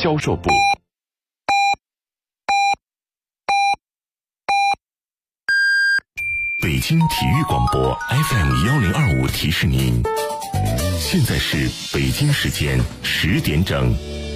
销售部。北京体育广播 FM1025 提示您，现在是北京时间10点整。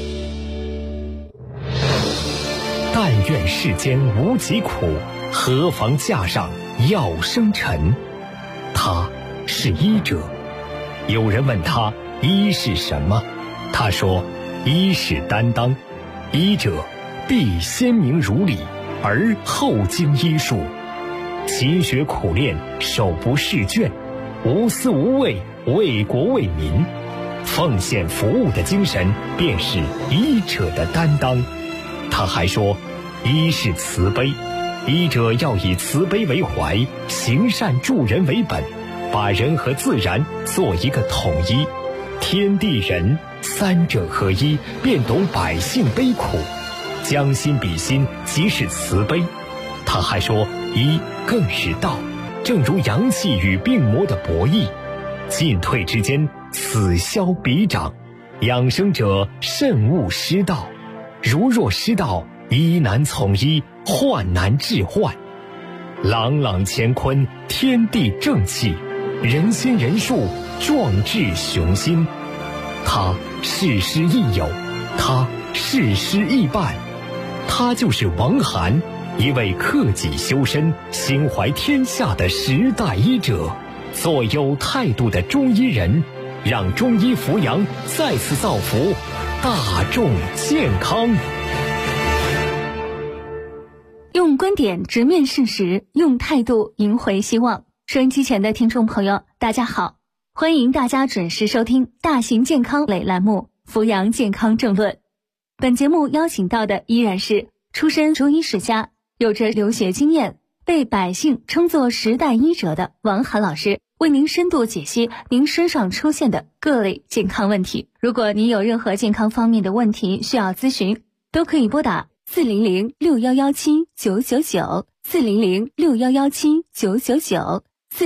但愿世间无疾苦，何妨架上药生尘。他是医者。有人问他医是什么，他说医是担当，医者必先明如理，而后经医术，勤学苦练，手不释卷，无私无畏，为国为民，奉献服务的精神便是医者的担当。他还说医是慈悲，医者要以慈悲为怀，行善助人为本，把人和自然做一个统一，天地人三者合一，便懂百姓悲苦，将心比心，即是慈悲。他还说医更是道，正如阳气与病魔的博弈，进退之间，此消彼长，养生者慎勿失道，如若失道，医难从医，患难治患。朗朗乾坤，天地正气，人心人术，壮志雄心。他事师亦友，他事师亦伴，他就是王涵，一位克己修身、心怀天下的时代医者，做有态度的中医人，让中医扶阳再次造福大众健康。 用观点直面事实，用态度赢回希望。收音机前的听众朋友，大家好，欢迎大家准时收听大型健康类栏目《扶阳健康政论》。本节目邀请到的依然是出身中医世家，有着留学经验，被百姓称作时代医者的王涵老师，为您深度解析您身上出现的各类健康问题。如果您有任何健康方面的问题需要咨询，都可以拨打400611799 400611799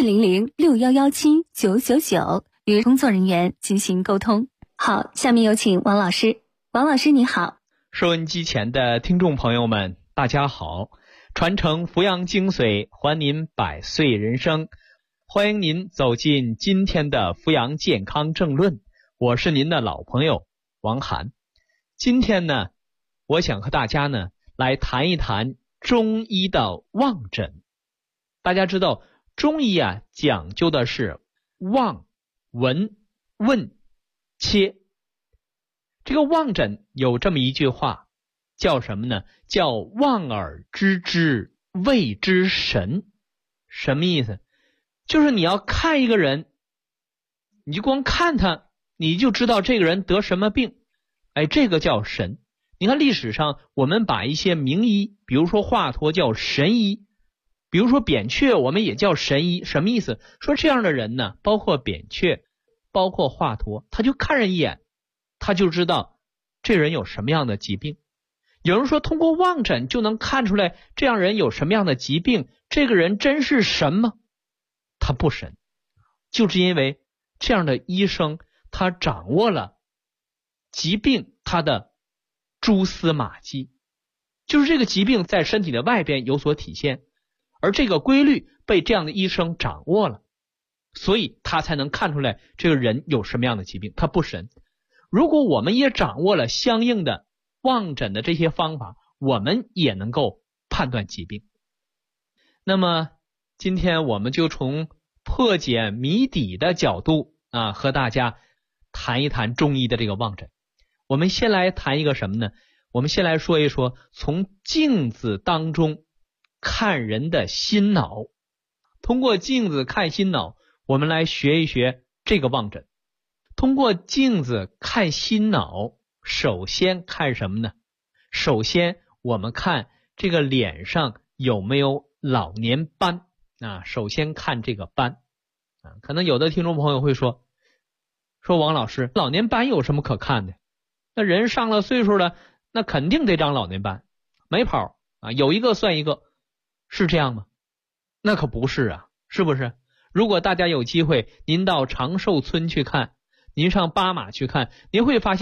400611799与工作人员进行沟通。好，下面有请王老师。王老师你好。 收音机前的听众朋友们大家好，传承扶阳精髓，还您百岁人生，欢迎您走进今天的扶阳健康政论，我是您的老朋友王涵。今天呢，我想和大家呢来谈一谈中医的望诊。大家知道中医啊讲究的是望、闻、问、切。这个望诊有这么一句话，叫什么呢？叫望而知之，谓之神。什么意思？就是你要看一个人，你就光看他，你就知道这个人得什么病，这个叫神。你看历史上我们把一些名医，比如说华佗叫神医，比如说扁鹊我们也叫神医。什么意思？说这样的人呢，包括扁鹊，包括华佗，他就看人一眼，他就知道这人有什么样的疾病。有人说通过望诊就能看出来这样人有什么样的疾病，这个人真是神吗？他不神，就是因为这样的医生他掌握了疾病他的蛛丝马迹，就是这个疾病在身体的外边有所体现，而这个规律被这样的医生掌握了，所以他才能看出来这个人有什么样的疾病，他不神。如果我们也掌握了相应的望诊的这些方法，我们也能够判断疾病。那么今天我们就从破解谜底的角度和大家谈一谈中医的这个望诊。我们先来谈一个什么呢？我们先来说一说从镜子当中看人的心脑。通过镜子看心脑，我们来学一学这个望诊。通过镜子看心脑，首先看什么呢？首先我们看这个脸上有没有老年斑首先看这个斑可能有的听众朋友会说王老师，老年斑有什么可看的？那人上了岁数了，那肯定得长老年斑，没跑有一个算一个，是这样吗？那可不是是不是？如果大家有机会您到长寿村去看，您上巴马去看，您会发现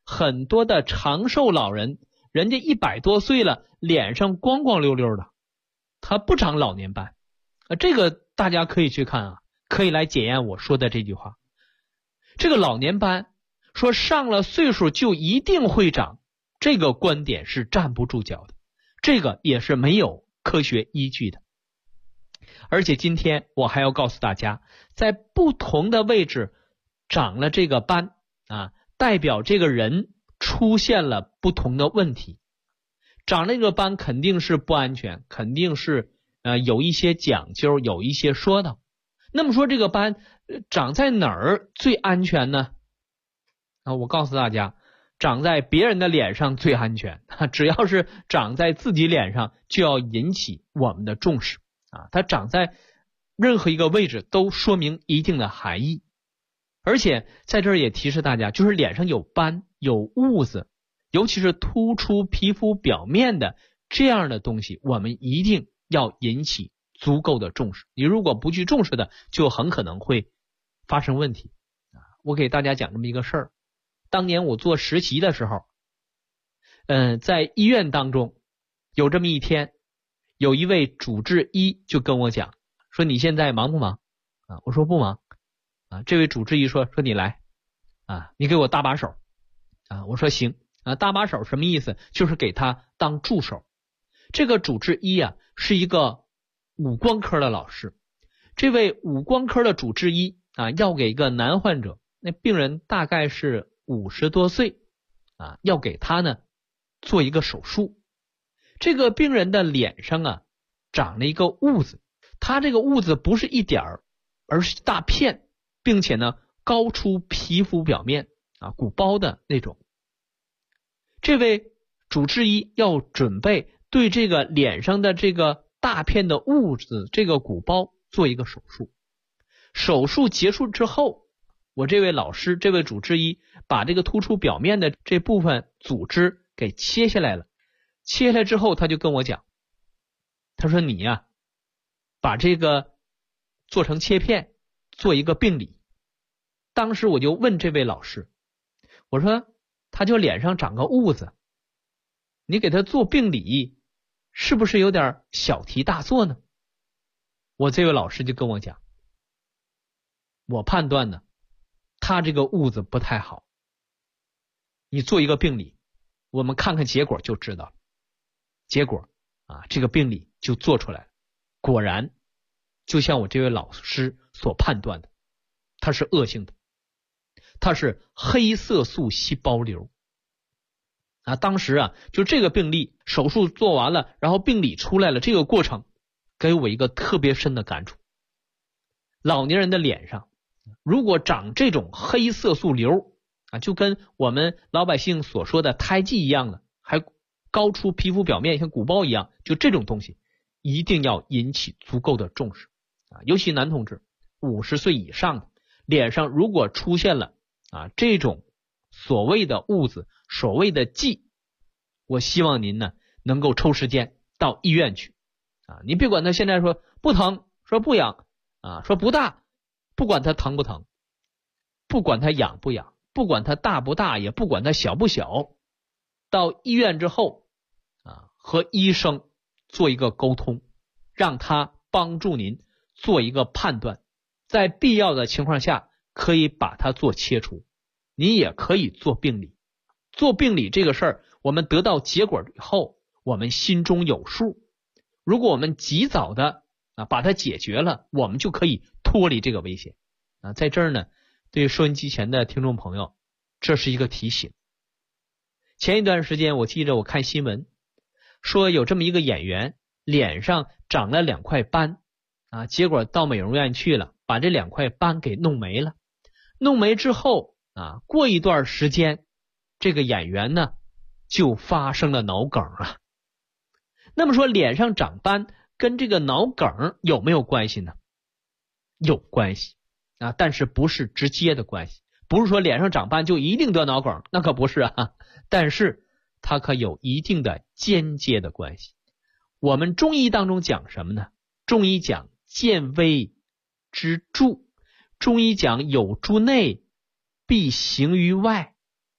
很多的长寿老人，人家100多岁了，脸上光光溜溜的，他不长老年斑。这个大家可以去看啊，可以来检验我说的这句话。这个老年斑说上了岁数就一定会长，这个观点是站不住脚的，这个也是没有科学依据的。而且今天我还要告诉大家，在不同的位置长了这个斑啊，代表这个人出现了不同的问题。长了这个斑肯定是不安全，肯定是有一些讲究，有一些说道。那么说这个斑长在哪儿最安全呢？我告诉大家，长在别人的脸上最安全，只要是长在自己脸上就要引起我们的重视啊！它长在任何一个位置都说明一定的含义。而且在这儿也提示大家，就是脸上有斑有痦子，尤其是突出皮肤表面的这样的东西，我们一定要引起足够的重视。你如果不去重视的，就很可能会发生问题。我给大家讲这么一个事儿。当年我做实习的时候，在医院当中有这么一天，有一位主治医就跟我讲说，你现在忙不忙啊？我说不忙啊。这位主治医说你来啊，你给我搭把手啊。我说行啊。搭把手什么意思？就是给他当助手。这个主治医啊是一个五官科的老师。这位五官科的主治医啊要给一个男患者，那病人大概是50多岁啊，要给他呢做一个手术。这个病人的脸上啊长了一个痦子，他这个痦子不是一点儿，而是一大片，并且呢高出皮肤表面啊，鼓包的那种。这位主治医要准备对这个脸上的这个大片的痦子这个鼓包做一个手术。手术结束之后，我这位老师这位主治医把这个突出表面的这部分组织给切下来了。切下来之后他就跟我讲，他说你呀把这个做成切片，做一个病理。当时我就问这位老师，我说他就脸上长个痦子，你给他做病理是不是有点小题大做呢？我这位老师就跟我讲，我判断呢他这个痦子不太好，你做一个病理，我们看看结果就知道了。结果啊，这个病理就做出来了，果然就像我这位老师所判断的，它是恶性的，它是黑色素细胞瘤啊。当时啊，就这个病例手术做完了，然后病理出来了，这个过程给我一个特别深的感触。老年人的脸上如果长这种黑色素瘤啊，就跟我们老百姓所说的胎记一样的，还高出皮肤表面像鼓包一样，就这种东西一定要引起足够的重视啊。尤其男同志50岁以上的脸上如果出现了啊这种所谓的痦子，所谓的疥，我希望您呢能够抽时间到医院去啊。你别管他现在说不疼，说不痒啊，说不大，不管它疼不疼，不管它痒不痒，不管它大不大，也不管它小不小，到医院之后啊，和医生做一个沟通，让他帮助您做一个判断，在必要的情况下可以把它做切除，你也可以做病理。做病理这个事儿，我们得到结果以后，我们心中有数。如果我们及早的把它解决了，我们就可以脱离这个危险啊。在这儿呢，对收音机前的听众朋友，这是一个提醒。前一段时间我记着我看新闻说有这么一个演员脸上长了2块斑啊，结果到美容院去了，把这2块斑给弄没了。弄没之后啊，过一段时间这个演员呢就发生了脑梗啊。那么说脸上长斑跟这个脑梗有没有关系呢？有关系啊，但是不是直接的关系，不是说脸上长斑就一定得脑梗，那可不是啊。但是它可有一定的间接的关系。我们中医当中讲什么呢？中医讲见微知著，中医讲有诸内必行于外，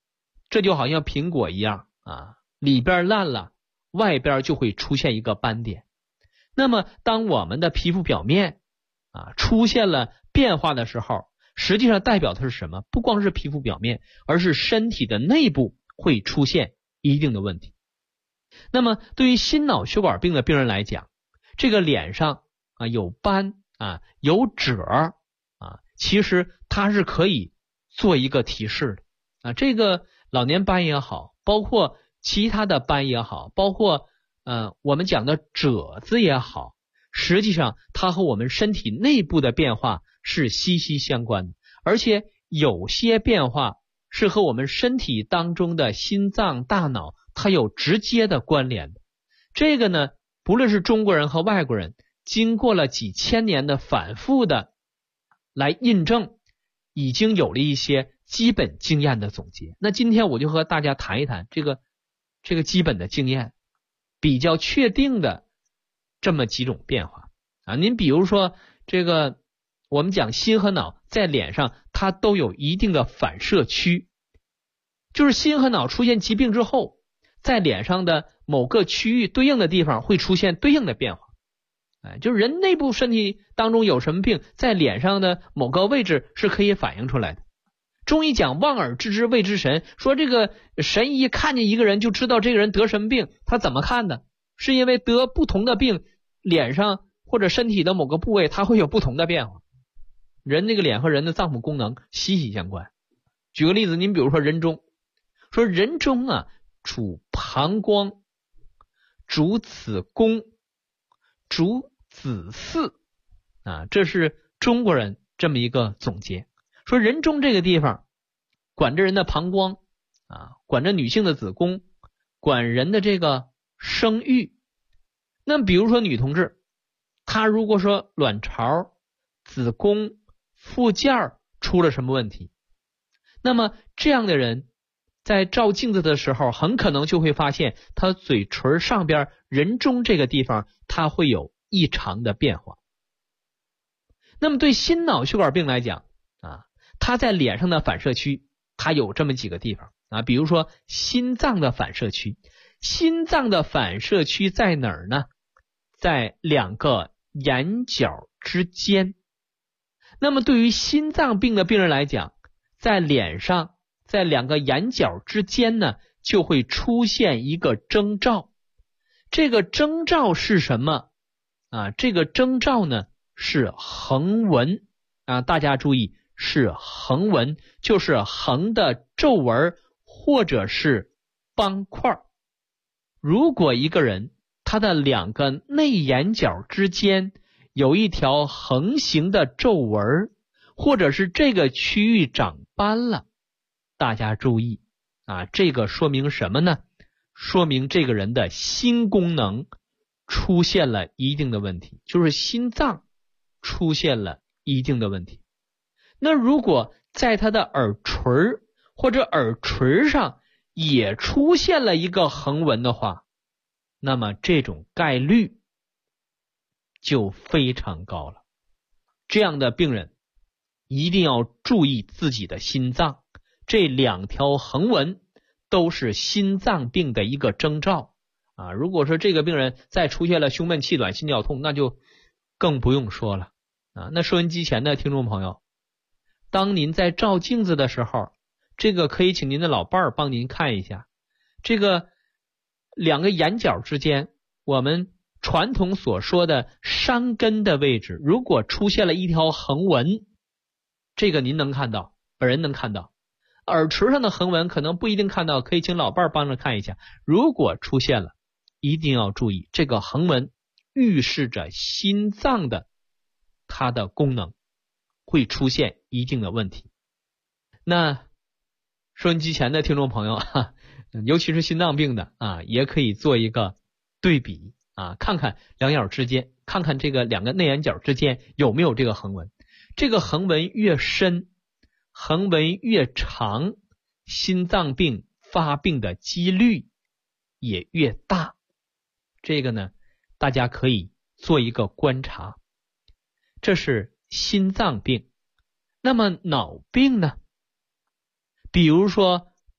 这就好像苹果一样啊，里边烂了，外边就会出现一个斑点。那么当我们的皮肤表面出现了变化的时候，实际上代表的是什么？不光是皮肤表面，而是身体的内部会出现一定的问题。那么对于心脑血管病的病人来讲，这个脸上有斑有褶其实它是可以做一个提示的这个老年斑也好，包括其他的斑也好，包括我们讲的褶子也好，实际上它和我们身体内部的变化是息息相关的，而且有些变化是和我们身体当中的心脏、大脑它有直接的关联的。这个呢，不论是中国人和外国人，经过了几千年的反复的来印证，已经有了一些基本经验的总结。那今天我就和大家谈一谈这个基本的经验，比较确定的这么几种变化您比如说这个我们讲心和脑在脸上它都有一定的反射区，就是心和脑出现疾病之后，在脸上的某个区域对应的地方会出现对应的变化。就是人内部身体当中有什么病，在脸上的某个位置是可以反映出来的。中医讲望而知之谓之神，说这个神医看见一个人就知道这个人得什么病，他怎么看的？是因为得不同的病，脸上或者身体的某个部位它会有不同的变化。人那个脸和人的脏腑功能息息相关。举个例子，您比如说人中，说人中主膀胱，主子宫，主子嗣这是中国人这么一个总结。说人中这个地方管着人的膀胱管着女性的子宫，管人的这个生育。那么比如说女同志，她如果说卵巢、子宫、附件出了什么问题，那么这样的人在照镜子的时候，很可能就会发现她嘴唇上边人中这个地方它会有异常的变化。那么对心脑血管病来讲它在脸上的反射区它有这么几个地方比如说心脏的反射区。心脏的反射区在哪儿呢？在两个眼角之间。那么对于心脏病的病人来讲，在脸上在两个眼角之间呢，就会出现一个征兆。这个征兆是什么这个征兆呢是横纹大家注意，是横纹，就是横的皱纹或者是斑块。如果一个人他的两个内眼角之间有一条横行的皱纹，或者是这个区域长斑了，大家注意这个说明什么呢？说明这个人的心功能出现了一定的问题，就是心脏出现了一定的问题。那如果在他的耳垂或者耳垂上也出现了一个横纹的话，那么这种概率就非常高了。这样的病人一定要注意自己的心脏，这两条横纹都是心脏病的一个征兆如果说这个病人再出现了胸闷气短心绞痛，那就更不用说了那收音机前的听众朋友，当您在照镜子的时候，这个可以请您的老伴儿帮您看一下，这个两个眼角之间，我们传统所说的山根的位置，如果出现了一条横纹，这个您能看到，本人能看到。耳垂上的横纹可能不一定看到，可以请老伴儿帮着看一下。如果出现了，一定要注意，这个横纹预示着心脏的它的功能会出现一定的问题。那收音机前的听众朋友尤其是心脏病的也可以做一个对比看看两眼之间，看看这个两个内眼角之间有没有这个横纹。这个横纹越深，横纹越长，心脏病发病的几率也越大。这个呢，大家可以做一个观察。这是心脏病。那么脑病呢？比如说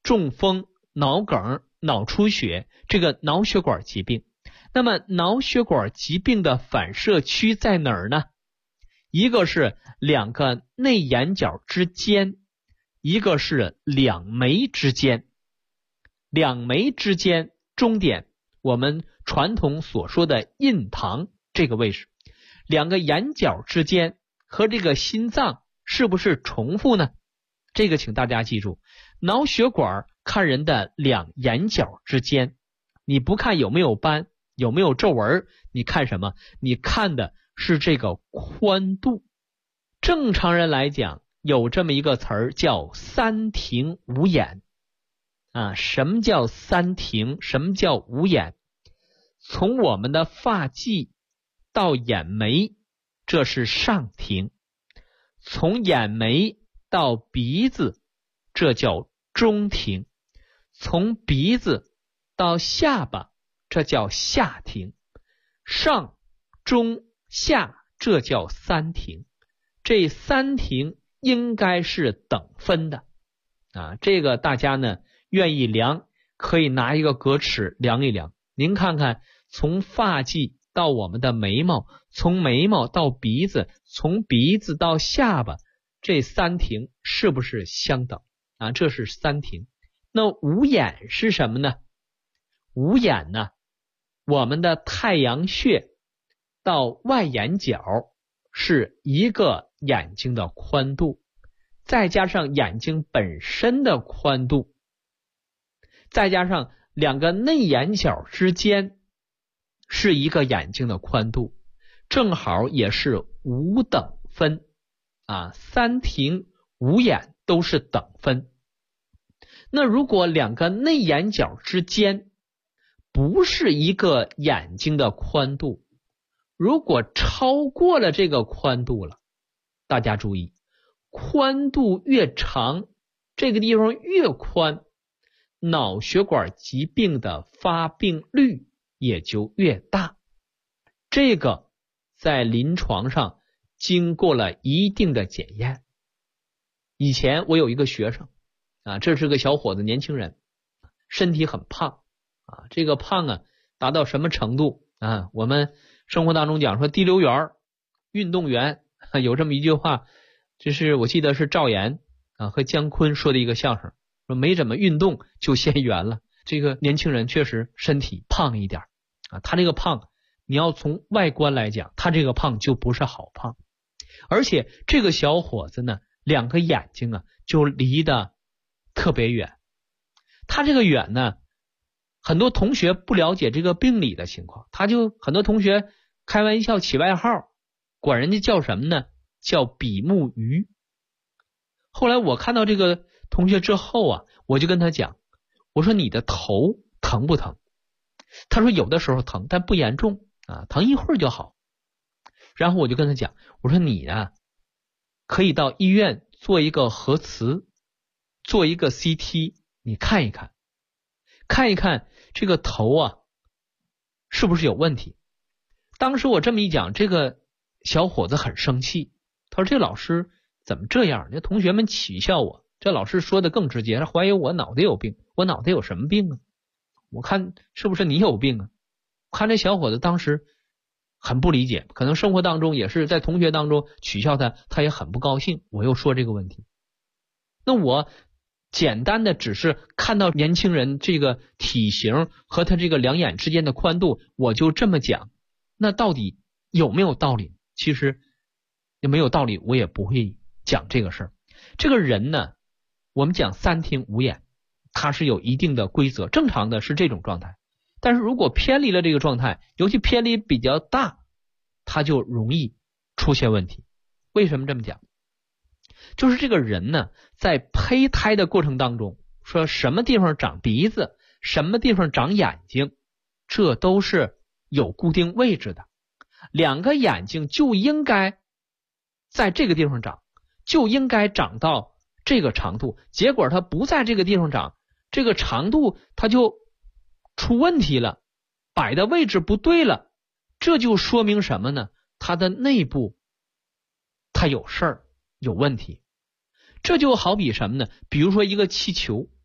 中风、脑梗、脑出血，这个脑血管疾病。那么脑血管疾病的反射区在哪儿呢？一个是两个内眼角之间，一个是两眉之间。两眉之间中点，我们传统所说的印堂这个位置，两个眼角之间和这个心脏是不是重复呢？这个请大家记住，脑血管看人的两眼角之间，你不看有没有斑，有没有皱纹，你看什么？你看的是这个宽度。正常人来讲，有这么一个词儿叫三庭五眼啊。什么叫三庭？什么叫五眼？从我们的发际到眼眉，这是上庭；从眼眉到鼻子，这叫中庭；从鼻子到下巴，这叫下庭；上、中、下，这叫三庭。这三庭应该是等分的啊。这个大家呢愿意量，可以拿一个格尺量一量。您看看，从发际到我们的眉毛，从眉毛到鼻子，从鼻子到下巴，这三庭是不是相等啊？这是三庭。那五眼是什么呢？五眼呢，我们的太阳穴到外眼角是一个眼睛的宽度，再加上眼睛本身的宽度，再加上两个内眼角之间是一个眼睛的宽度，正好也是五等分啊。三庭五眼都是等分。那如果两个内眼角之间不是一个眼睛的宽度，如果超过了这个宽度了，大家注意，宽度越长，这个地方越宽，脑血管疾病的发病率也就越大。这个在临床上经过了一定的检验。以前我有一个学生啊，这是个小伙子，年轻人，身体很胖啊。这个胖啊达到什么程度啊？我们生活当中讲说，滴溜圆运动员有这么一句话，这是我记得是赵岩啊和姜昆说的一个相声，说没怎么运动就先圆了。这个年轻人确实身体胖一点啊，他这个胖你要从外观来讲，他这个胖就不是好胖。而且这个小伙子呢，两个眼睛啊就离得特别远。他这个远呢，很多同学不了解这个病理的情况，很多同学开玩笑起外号，管人家叫什么呢？叫比目鱼。后来我看到这个同学之后啊，我就跟他讲，我说你的头疼不疼？他说有的时候疼，但不严重啊，疼一会儿就好。然后我就跟他讲，我说你啊，可以到医院做一个核磁，做一个 CT， 你看一看，看一看这个头啊是不是有问题。当时我这么一讲，这个小伙子很生气，他说这老师怎么这样？这同学们取笑我，这老师说的更直接，他怀疑我脑袋有病。我脑袋有什么病啊？我看是不是你有病啊？看这小伙子当时很不理解，可能生活当中也是在同学当中取笑他，他也很不高兴。我又说这个问题，那我简单的只是看到年轻人这个体型和他这个两眼之间的宽度，我就这么讲，那到底有没有道理？其实也没有道理，我也不会讲这个事儿。这个人呢，我们讲三庭五眼，它是有一定的规则，正常的是这种状态。但是如果偏离了这个状态，尤其偏离比较大，它就容易出现问题。为什么这么讲？就是这个人呢，在胚胎的过程当中，说什么地方长鼻子，什么地方长眼睛，这都是有固定位置的。两个眼睛就应该在这个地方长，就应该长到这个长度，结果它不在这个地方长，这个长度它就出问题了，摆的位置不对了。这就说明什么呢？它的内部它有事儿，有问题。这就好比什么呢？比如说一个气球，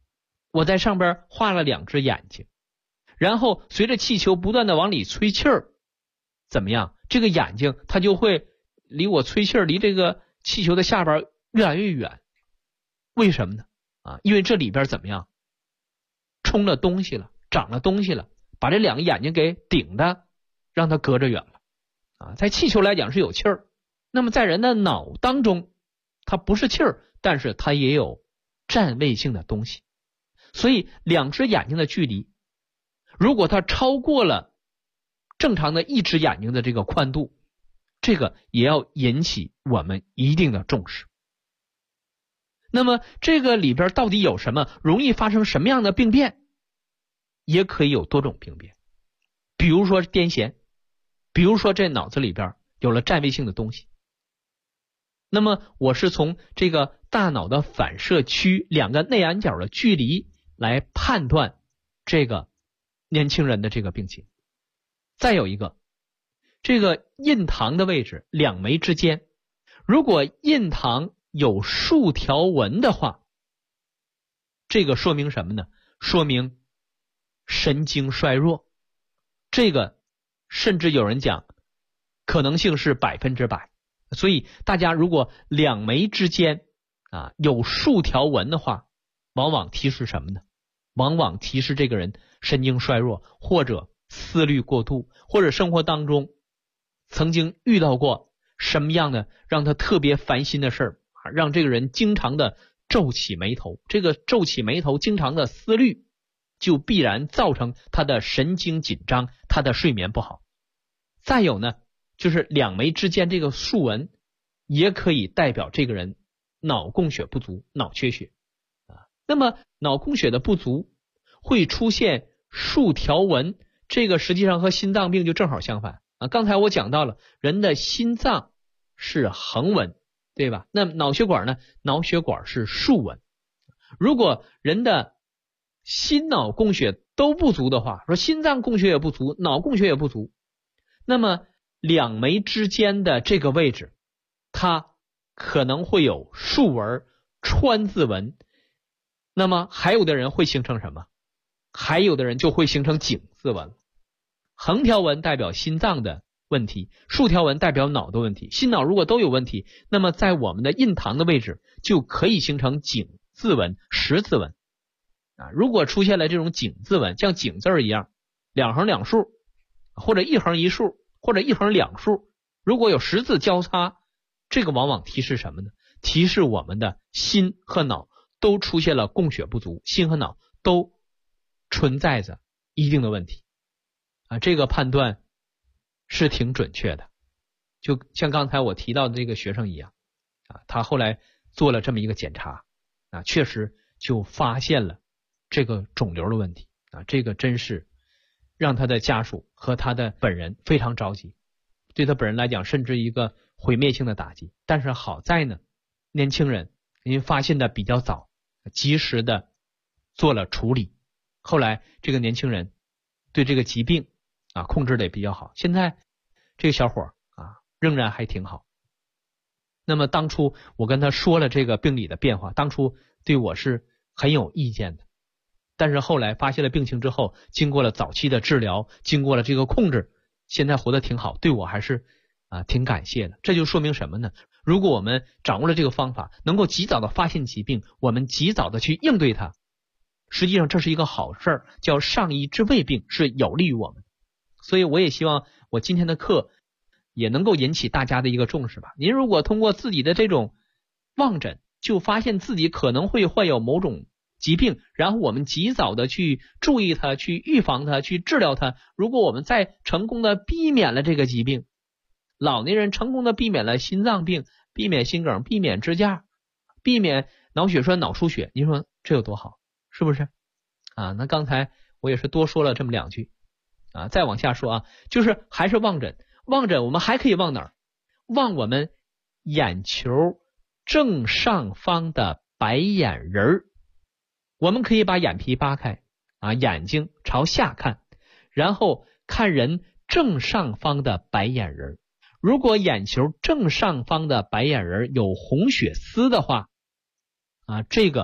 我在上边画了2只眼睛，然后随着气球不断的往里吹气儿，怎么样？这个眼睛它就会离我吹气儿，离这个气球的下边越来越远。为什么呢？因为这里边怎么样？冲了东西了，长了东西了，把这2个眼睛给顶的，让它隔着远了。在气球来讲是有气儿，那么在人的脑当中，它不是气儿，但是它也有占位性的东西。所以2只眼睛的距离，如果它超过了正常的1只眼睛的这个宽度，这个也要引起我们一定的重视。那么这个里边到底有什么，容易发生什么样的病变？也可以有多种病变，比如说癫痫，比如说这脑子里边有了占位性的东西。那么我是从这个大脑的反射区2个内眼角的距离来判断这个年轻人的这个病情。再有一个，这个印堂的位置2眉之间，如果印堂有竖条纹的话，这个说明什么呢？说明神经衰弱。这个甚至有人讲可能性是100%。所以大家如果2眉之间有竖条纹的话，往往提示什么呢？往往提示这个人神经衰弱，或者思虑过度，或者生活当中曾经遇到过什么样的让他特别烦心的事儿，让这个人经常的皱起眉头。这个皱起眉头，经常的思虑，就必然造成他的神经紧张，他的睡眠不好。再有呢，就是2眉之间这个竖纹也可以代表这个人脑供血不足，脑缺血。那么脑供血的不足会出现竖条纹，这个实际上和心脏病就正好相反。刚才我讲到了人的心脏是横纹，对吧？那脑血管呢？脑血管是竖纹。如果人的心脑供血都不足的话，说心脏供血也不足，脑供血也不足，那么2眉之间的这个位置，它可能会有竖纹、川字纹。那么还有的人会形成什么？还有的人就会形成井字纹。横条纹代表心脏的问题，竖条纹代表脑的问题。心脑如果都有问题，那么在我们的印堂的位置就可以形成井字纹、十字纹。如果出现了这种井字纹，像井字一样2横2竖，或者1横1竖，或者1横2竖，如果有十字交叉，这个往往提示什么呢？提示我们的心和脑都出现了供血不足，心和脑都存在着一定的问题。这个判断是挺准确的。就像刚才我提到的这个学生一样，他后来做了这么一个检查，确实就发现了这个肿瘤的问题。这个真是让他的家属和他的本人非常着急，对他本人来讲甚至一个毁灭性的打击。但是好在呢，年轻人因为发现的比较早，及时的做了处理，后来这个年轻人对这个疾病控制的也比较好，现在这个小伙仍然还挺好。那么当初我跟他说了这个病理的变化，当初对我是很有意见的，但是后来发现了病情之后，经过了早期的治疗，经过了这个控制，现在活得挺好，对我还是挺感谢的。这就说明什么呢？如果我们掌握了这个方法，能够及早的发现疾病，我们及早的去应对它，实际上这是一个好事儿，叫上医治未病，是有利于我们。所以我也希望我今天的课也能够引起大家的一个重视吧。您如果通过自己的这种望诊，就发现自己可能会患有某种疾病，然后我们及早的去注意它，去预防它，去治疗它。如果我们再成功的避免了这个疾病，老年人成功的避免了心脏病，避免心梗，避免支架，避免脑血栓、脑出血，您说这有多好，是不是？那刚才我也是多说了这么2句再往下说就是还是望诊。望诊我们还可以望哪儿？望我们眼球正上方的白眼仁儿。我们可以把眼皮扒开眼睛朝下看，然后看人正上方的白眼仁儿。如果眼球正上方的白眼仁儿有红血丝的话这个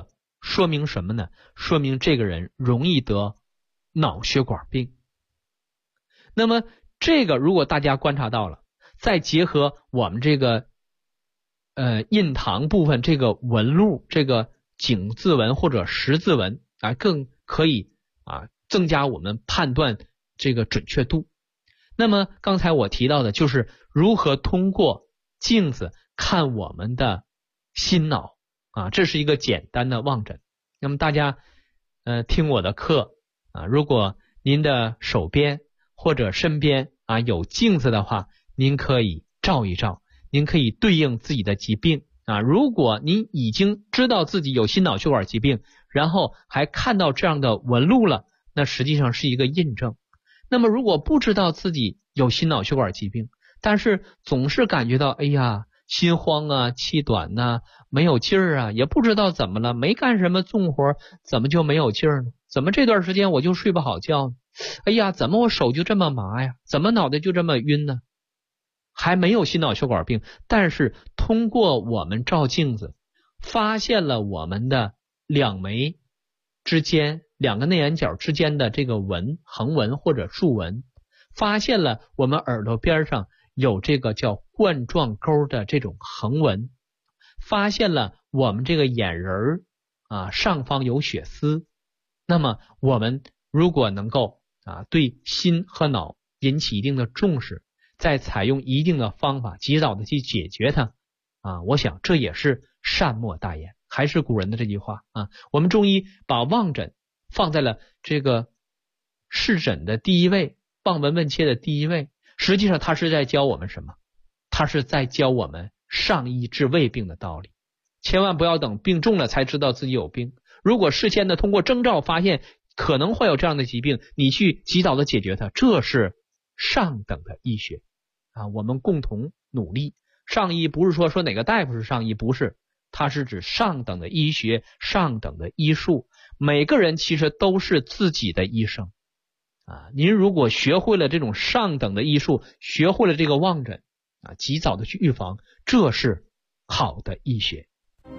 说明什么呢？说明这个人容易得脑血管病。那么这个如果大家观察到了，再结合我们这个印堂部分这个纹路，这个井字纹或者十字纹啊，更可以增加我们判断这个准确度。那么刚才我提到的就是如何通过镜子看我们的心脑这是一个简单的望诊。那么大家听我的课如果您的手边或者身边有镜子的话，您可以照一照，您可以对应自己的疾病如果您已经知道自己有心脑血管疾病，然后还看到这样的纹路了，那实际上是一个印证。那么如果不知道自己有心脑血管疾病，但是总是感觉到哎呀心慌气短没有劲儿也不知道怎么了，没干什么重活怎么就没有劲儿呢？怎么这段时间我就睡不好觉呢？哎呀怎么我手就这么麻呀？怎么脑袋就这么晕呢？还没有心脑血管病，但是通过我们照镜子发现了我们的两眉之间两个内眼角之间的这个纹，横纹或者竖纹，发现了我们耳朵边上有这个叫冠状沟的这种横纹，发现了我们这个眼仁上方有血丝。那么我们如果能够对心和脑引起一定的重视，再采用一定的方法及早的去解决它我想这也是善莫大焉。还是古人的这句话我们中医把望诊放在了这个视诊的第一位，望闻问切的第一位，实际上他是在教我们什么？他是在教我们上医治未病的道理。千万不要等病重了才知道自己有病，如果事先的通过征兆发现可能会有这样的疾病，你去及早的解决它，这是上等的医学我们共同努力。上医不是说哪个大夫是上医，不是，它是指上等的医学，上等的医术。每个人其实都是自己的医生您如果学会了这种上等的医术，学会了这个望诊及早的去预防，这是好的医学。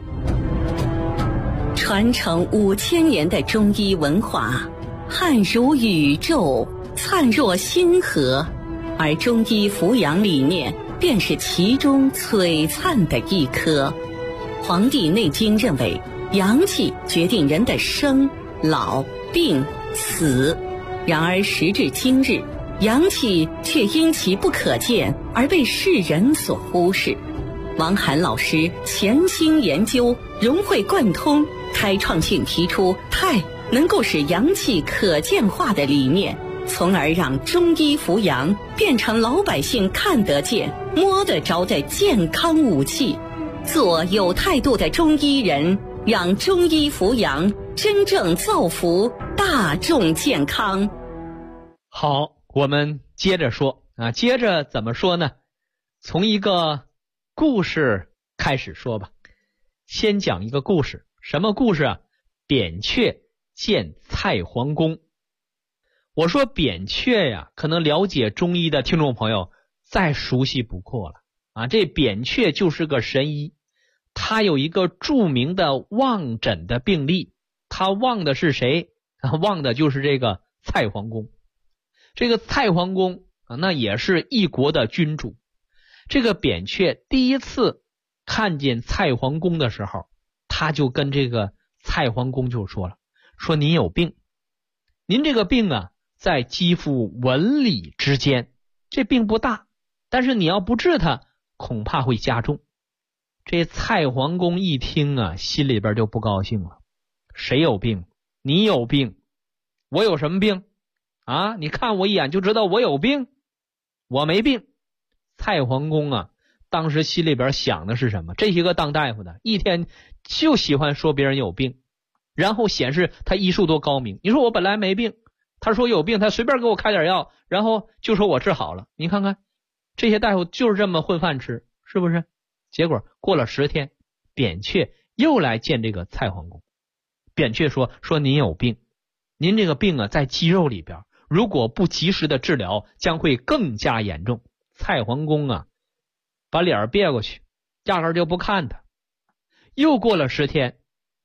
传承5000年的中医文化，汉如宇宙，灿若星河，而中医扶阳理念便是其中璀璨的一颗。黄帝内经认为，阳气决定人的生、老、病、死。然而时至今日，阳气却因其不可见而被世人所忽视。王涵老师潜心研究，融会贯通，开创性提出太能够使阳气可见化的理念，从而让中医扶阳变成老百姓看得见、摸得着的健康武器。做有态度的中医人，让中医扶阳真正造福大众健康。 好，我们接着说接着怎么说呢？从一个故事开始说吧。先讲一个故事。什么故事扁鹊见蔡桓公。我说扁鹊呀，可能了解中医的听众朋友再熟悉不过了这扁鹊就是个神医，他有一个著名的望诊的病例。他望的是谁？望的就是这个蔡桓公。这个蔡桓公那也是一国的君主。这个扁鹊第一次看见蔡桓公的时候，他就跟这个蔡桓公就说了，说您有病，您这个病在肌肤纹理之间，这病不大，但是你要不治它，恐怕会加重。这蔡桓公一听心里边就不高兴了。谁有病？你有病。我有什么病你看我一眼就知道我有病？我没病。蔡桓公当时心里边想的是什么？这些个当大夫的一天就喜欢说别人有病，然后显示他医术多高明。你说我本来没病，他说有病，他随便给我开点药，然后就说我治好了。你看看这些大夫就是这么混饭吃，是不是？结果过了10天，扁鹊又来见这个蔡桓公。扁鹊说您有病，您这个病在肌肉里边，如果不及时的治疗，将会更加严重。蔡桓公把脸别过去，压根就不看他。又过了10天，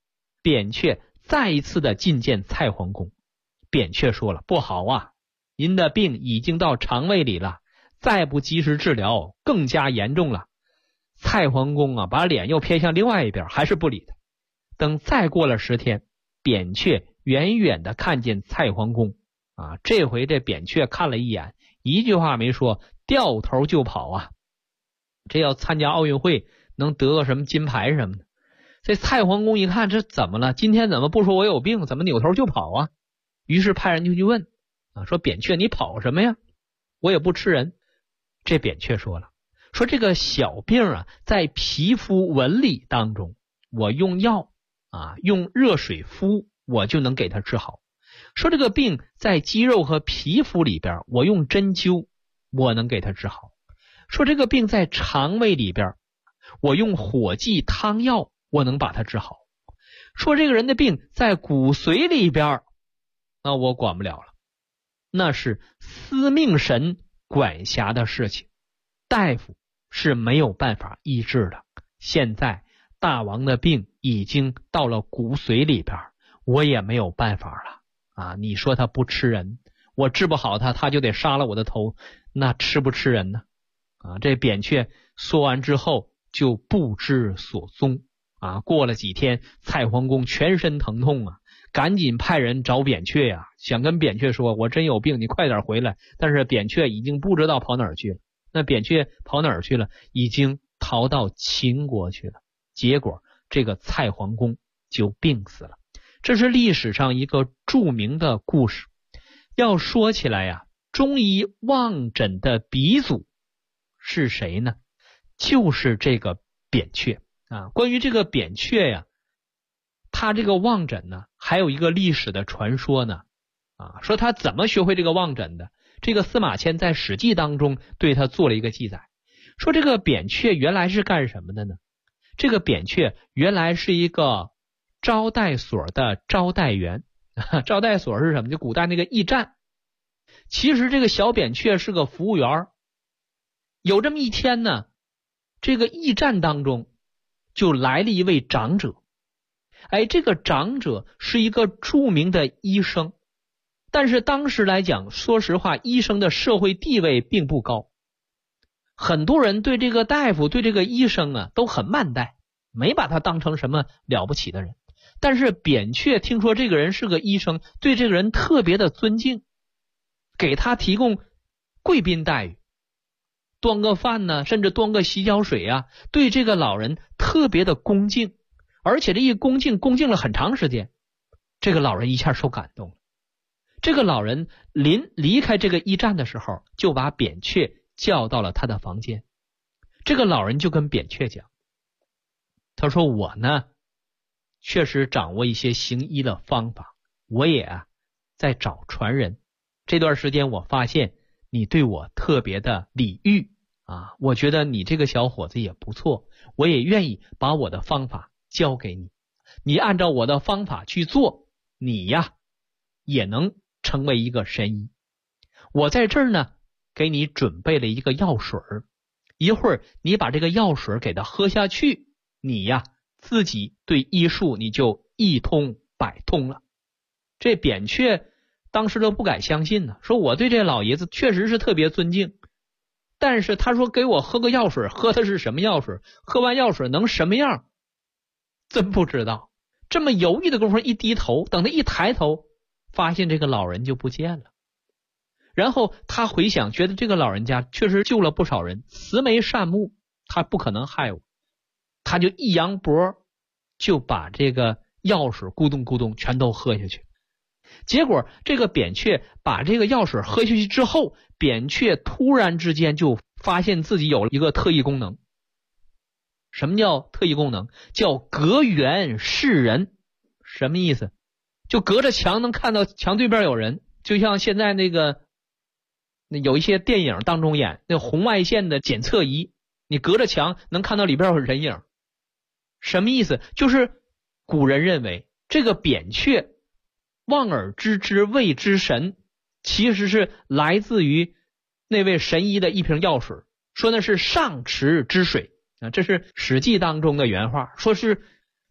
扁鹊再一次的觐见蔡桓公。扁鹊说了，不好啊，您的病已经到肠胃里了，再不及时治疗更加严重了。蔡桓公啊，把脸又偏向另外一边，还是不理他。等再过了10天，扁鹊远远的看见蔡桓公啊，这回这扁鹊看了一眼，一句话没说，掉头就跑啊。这要参加奥运会能得个什么金牌什么的。这蔡桓公一看，这怎么了？今天怎么不说我有病，怎么扭头就跑啊？于是派人就去问啊，说扁鹊你跑什么呀？我也不吃人。这扁鹊说了，说这个小病啊，在皮肤纹理当中，我用药啊，用热水敷，我就能给它治好。说这个病在肌肉和皮肤里边，我用针灸，我能给它治好。说这个病在肠胃里边，我用火剂汤药，我能把它治好。说这个人的病在骨髓里边，那我管不了了，那是司命神管辖的事情，大夫是没有办法医治的。现在大王的病已经到了骨髓里边，我也没有办法了啊！你说他不吃人，我治不好他，他就得杀了我的头，那吃不吃人呢？啊！这扁鹊说完之后就不知所踪啊！过了几天，蔡桓公全身疼痛啊，赶紧派人找扁鹊呀，想跟扁鹊说，我真有病，你快点回来。但是扁鹊已经不知道跑哪儿去了。那扁鹊跑哪儿去了？已经逃到秦国去了。结果这个蔡桓公就病死了。这是历史上一个著名的故事。要说起来呀，中医望诊的鼻祖是谁呢？就是这个扁鹊啊。关于这个扁鹊呀，他这个望诊呢，还有一个历史的传说呢啊，说他怎么学会这个望诊的。这个司马迁在《史记》当中对他做了一个记载，说这个扁鹊原来是干什么的呢？这个扁鹊原来是一个招待所的招待员。招待所是什么？就古代那个驿站。其实这个小扁鹊是个服务员。有这么一天呢，这个驿站当中就来了一位长者。这个长者是一个著名的医生，但是当时来讲，说实话，医生的社会地位并不高。很多人对这个大夫，对这个医生啊，都很慢待，没把他当成什么了不起的人。但是扁鹊听说这个人是个医生，对这个人特别的尊敬，给他提供贵宾待遇，端个饭呢，甚至端个洗脚水啊，对这个老人特别的恭敬。而且这一恭敬了很长时间，这个老人一下受感动了。这个老人临离开这个驿站的时候，就把扁鹊叫到了他的房间。这个老人就跟扁鹊讲，他说我呢确实掌握一些行医的方法，我也在找传人。这段时间我发现你对我特别的礼遇啊，我觉得你这个小伙子也不错，我也愿意把我的方法交给你，你按照我的方法去做，你呀也能成为一个神医。我在这儿呢给你准备了一个药水，一会儿你把这个药水给他喝下去，你呀自己对医术你就一通百通了。这扁鹊当时都不敢相信呢，说我对这老爷子确实是特别尊敬，但是他说给我喝个药水，喝的是什么药水？喝完药水能什么样？真不知道。这么犹豫的功夫一低头，等他一抬头，发现这个老人就不见了。然后他回想，觉得这个老人家确实救了不少人，慈眉善目，他不可能害我。他就一扬脖，就把这个药水咕咚咕咚全都喝下去。结果这个扁鹊把这个药水喝下去之后，扁鹊突然之间就发现自己有一个特异功能。什么叫特异功能？叫隔缘视人。什么意思？就隔着墙能看到墙对边有人，就像现在那有一些电影当中演那红外线的检测仪，你隔着墙能看到里边有人影。什么意思？就是古人认为这个扁鹊望而知之谓之神，其实是来自于那位神医的一瓶药水，说那是上池之水啊，这是《史记》当中的原话，说是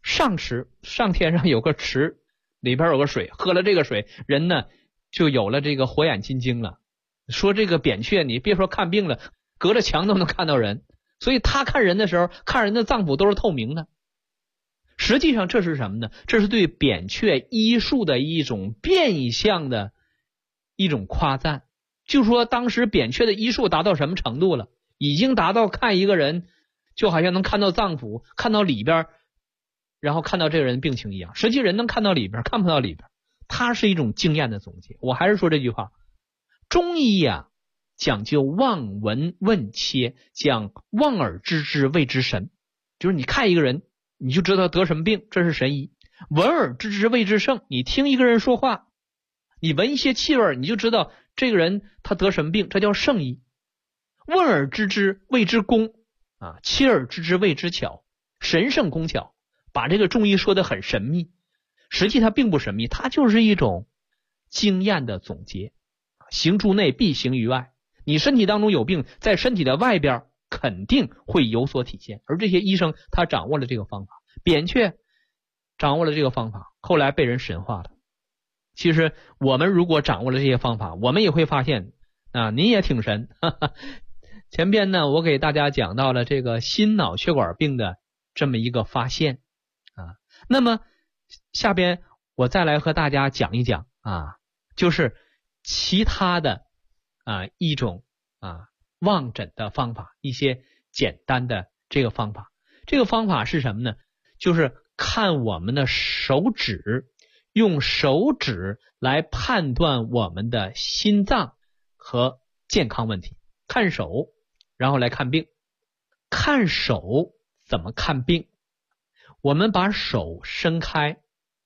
上池，上天上有个池，里边有个水，喝了这个水，人呢就有了这个火眼金睛了。说这个扁鹊，你别说看病了，隔着墙都能看到人，所以他看人的时候，看人的脏腑都是透明的。实际上这是什么呢？这是对扁鹊医术的一种变相的一种夸赞。就说当时扁鹊的医术达到什么程度了，已经达到看一个人就好像能看到脏腑，看到里边，然后看到这个人病情一样。实际人能看到里边，看不到里边，它是一种经验的总结。我还是说这句话，中医啊讲究望闻问切，讲望而知之谓之神，就是你看一个人你就知道得什么病，这是神医。闻而知之谓之圣，你听一个人说话，你闻一些气味你就知道这个人他得什么病，这叫圣医。问而知之谓之公啊，切而知之谓之巧，神圣工巧，把这个中医说得很神秘，实际它并不神秘，它就是一种经验的总结。行诸内必行于外，你身体当中有病，在身体的外边肯定会有所体现，而这些医生他掌握了这个方法，扁鹊掌握了这个方法，后来被人神化了。其实我们如果掌握了这些方法，我们也会发现啊，您也挺神。前边呢我给大家讲到了这个心脑血管病的这么一个发现啊，那么下边我再来和大家讲一讲啊，就是其他的一种望诊的方法，一些简单的这个方法。这个方法是什么呢？就是看我们的手指，用手指来判断我们的心脏和健康问题。看手然后来看病。看手怎么看病？我们把手伸开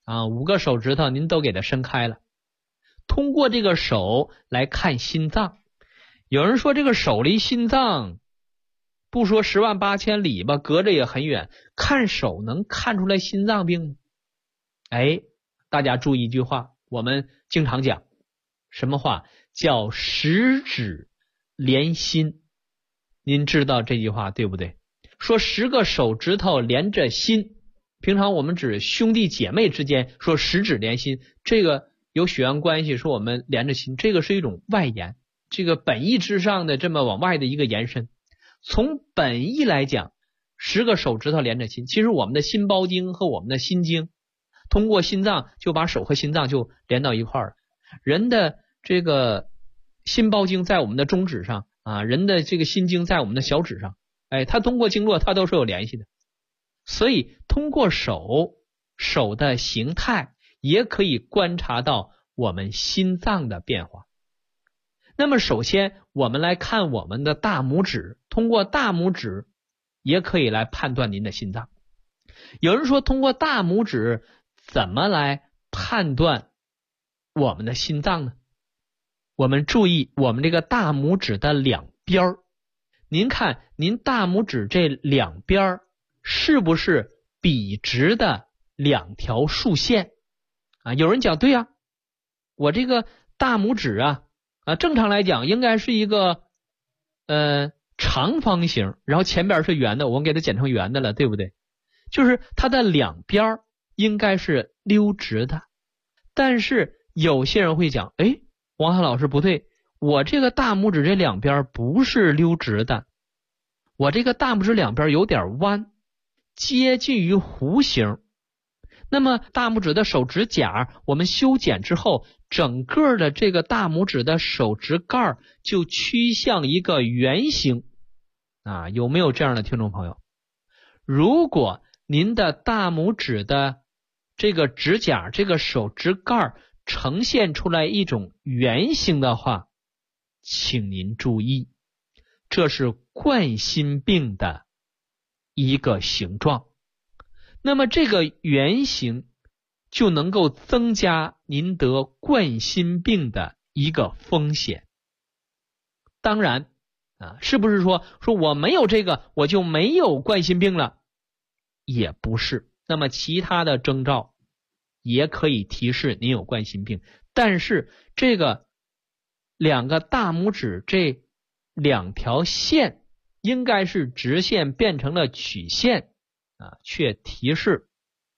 5个手指头您都给它伸开了，通过这个手来看心脏。有人说这个手离心脏不说10万8千里吧，隔着也很远，看手能看出来心脏病吗？大家注意一句话，我们经常讲什么话？叫十指连心。您知道这句话对不对？说10个手指头连着心，平常我们指兄弟姐妹之间说十指连心，这个有血缘关系，说我们连着心，这个是一种外延，这个本意之上的这么往外的一个延伸。从本意来讲，10个手指头连着心，其实我们的心包经和我们的心经通过心脏就把手和心脏就连到一块儿了。人的这个心包经在我们的中指上人的这个心经在我们的小指上，它通过经络它都是有联系的。所以通过手的形态也可以观察到我们心脏的变化。那么首先我们来看我们的大拇指，通过大拇指也可以来判断您的心脏。有人说通过大拇指怎么来判断我们的心脏呢？我们注意我们这个大拇指的两边，您看您大拇指这两边是不是笔直的两条竖线有人讲对我这个大拇指正常来讲应该是一个长方形，然后前边是圆的，我们给它剪成圆的了，对不对？就是它的两边应该是溜直的。但是有些人会讲王涵老师不对，我这个大拇指这两边不是溜直的，我这个大拇指两边有点弯，接近于弧形。那么大拇指的手指甲我们修剪之后，整个的这个大拇指的手指盖就趋向一个圆形有没有这样的听众朋友？如果您的大拇指的这个指甲这个手指盖呈现出来一种圆形的话，请您注意，这是冠心病的一个形状。那么这个圆形就能够增加您得冠心病的一个风险。当然是不是说我没有这个我就没有冠心病了？也不是。那么其他的征兆也可以提示您有冠心病，但是这个两个大拇指这两条线应该是直线变成了曲线却提示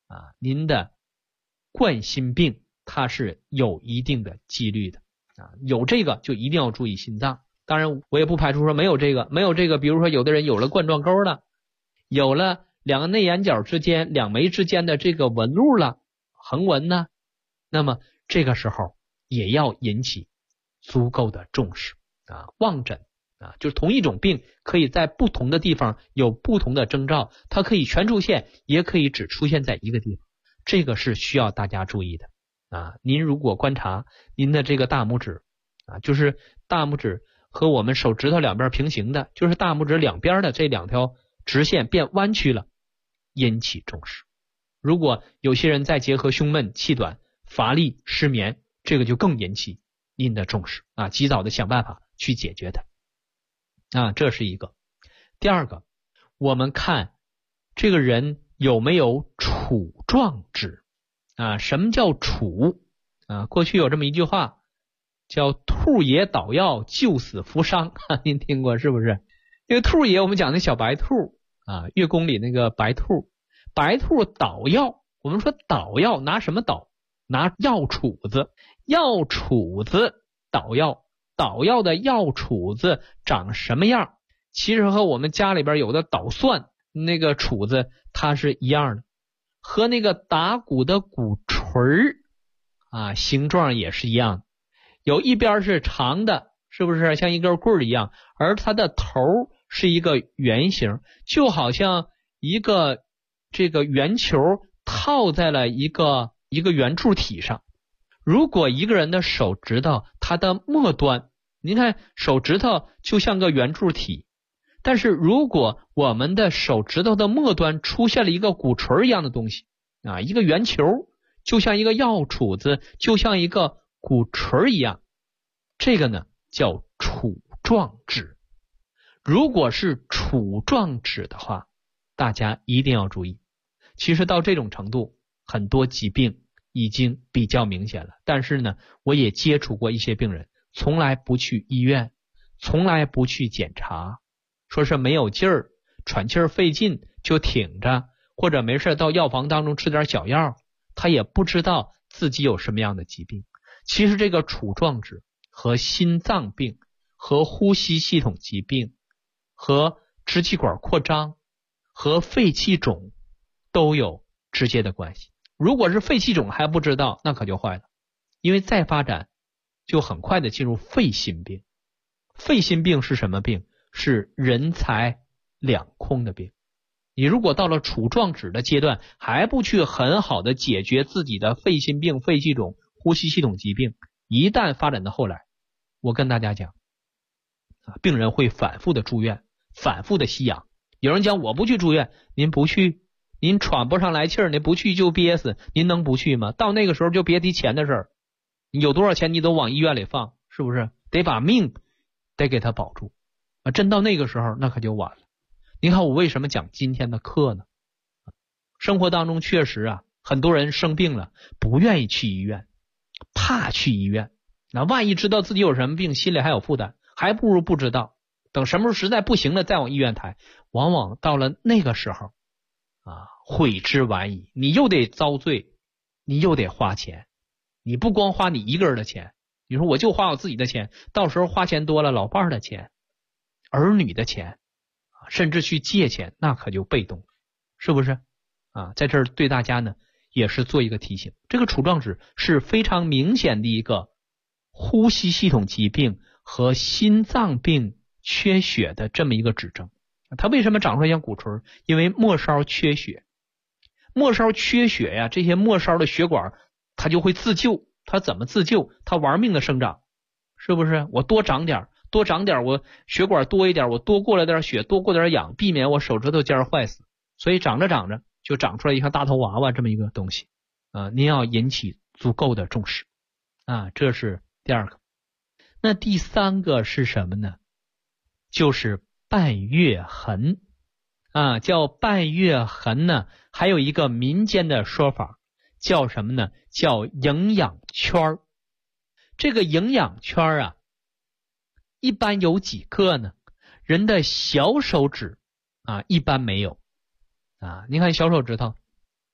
您的冠心病它是有一定的几率的有这个就一定要注意心脏。当然我也不排除说没有这个，比如说有的人有了冠状沟了，有了两个内眼角之间两眉之间的这个纹路了，横纹呢，那么这个时候也要引起足够的重视望诊就是同一种病可以在不同的地方有不同的征兆，它可以全出现，也可以只出现在一个地方，这个是需要大家注意的您如果观察您的这个大拇指就是大拇指和我们手指头两边平行的，就是大拇指两边的这两条直线变弯曲了，引起重视。如果有些人再结合胸闷、气短、乏力、失眠，这个就更引起您的重视及早的想办法去解决它这是一个。第二个，我们看这个人有没有杵状指什么叫杵过去有这么一句话叫兔爷捣药救死扶伤您听过是不是？那个兔爷我们讲那小白兔月宫里那个白兔捣药，我们说捣药拿什么捣？拿药杵子，药杵子捣药，捣药的药杵子长什么样？其实和我们家里边有的捣蒜那个杵子它是一样的，和那个打鼓的鼓槌形状也是一样的，有一边是长的，是不是像一根棍儿一样，而它的头是一个圆形，就好像一个这个圆球套在了一个圆柱体上。如果一个人的手指头它的末端，您看手指头就像个圆柱体，但是如果我们的手指头的末端出现了一个鼓槌一样的东西一个圆球，就像一个药杵子，就像一个鼓槌一样，这个呢叫杵状指。如果是杵状指的话，大家一定要注意。其实到这种程度，很多疾病已经比较明显了，但是呢，我也接触过一些病人，从来不去医院，从来不去检查，说是没有劲儿，喘气儿费劲就挺着，或者没事到药房当中吃点小药，他也不知道自己有什么样的疾病。其实这个杵状指和心脏病、和呼吸系统疾病、和支气管扩张、和肺气肿都有直接的关系。如果是肺气肿还不知道，那可就坏了，因为再发展就很快的进入肺心病。肺心病是什么病？是人财两空的病。你如果到了杵状指的阶段，还不去很好的解决自己的肺心病、肺气肿、呼吸系统疾病，一旦发展到后来，我跟大家讲病人会反复的住院，反复的吸氧。有人讲我不去住院，您不去，您喘不上来气儿，您不去就憋死，您能不去吗？到那个时候就别提钱的事儿，你有多少钱你都往医院里放，是不是？得把命得给他保住真到那个时候那可就晚了。您看我为什么讲今天的课呢？生活当中确实很多人生病了不愿意去医院，怕去医院，那万一知道自己有什么病，心里还有负担，还不如不知道，等什么时候实在不行了再往医院抬。往往到了那个时候悔之晚矣，你又得遭罪，你又得花钱，你不光花你一个人的钱，你说我就花我自己的钱，到时候花钱多了，老伴儿的钱、儿女的钱甚至去借钱，那可就被动了，是不是在这儿对大家呢也是做一个提醒，这个杵状指是非常明显的一个呼吸系统疾病和心脏病缺血的这么一个指征。它为什么长出来像鼓槌？因为末梢缺血，末梢缺血呀，这些末梢的血管它就会自救。它怎么自救？它玩命的生长，是不是？我多长点，我血管多一点，我多过来点血，多过点氧，避免我手指头尖坏死。所以长着长着就长出来一个大头娃娃这么一个东西您要引起足够的重视这是第二个。那第三个是什么呢？就是半月痕叫半月痕呢，还有一个民间的说法叫什么呢？叫营养圈。这个营养圈一般有几个呢？人的小手指一般没有您看小手指头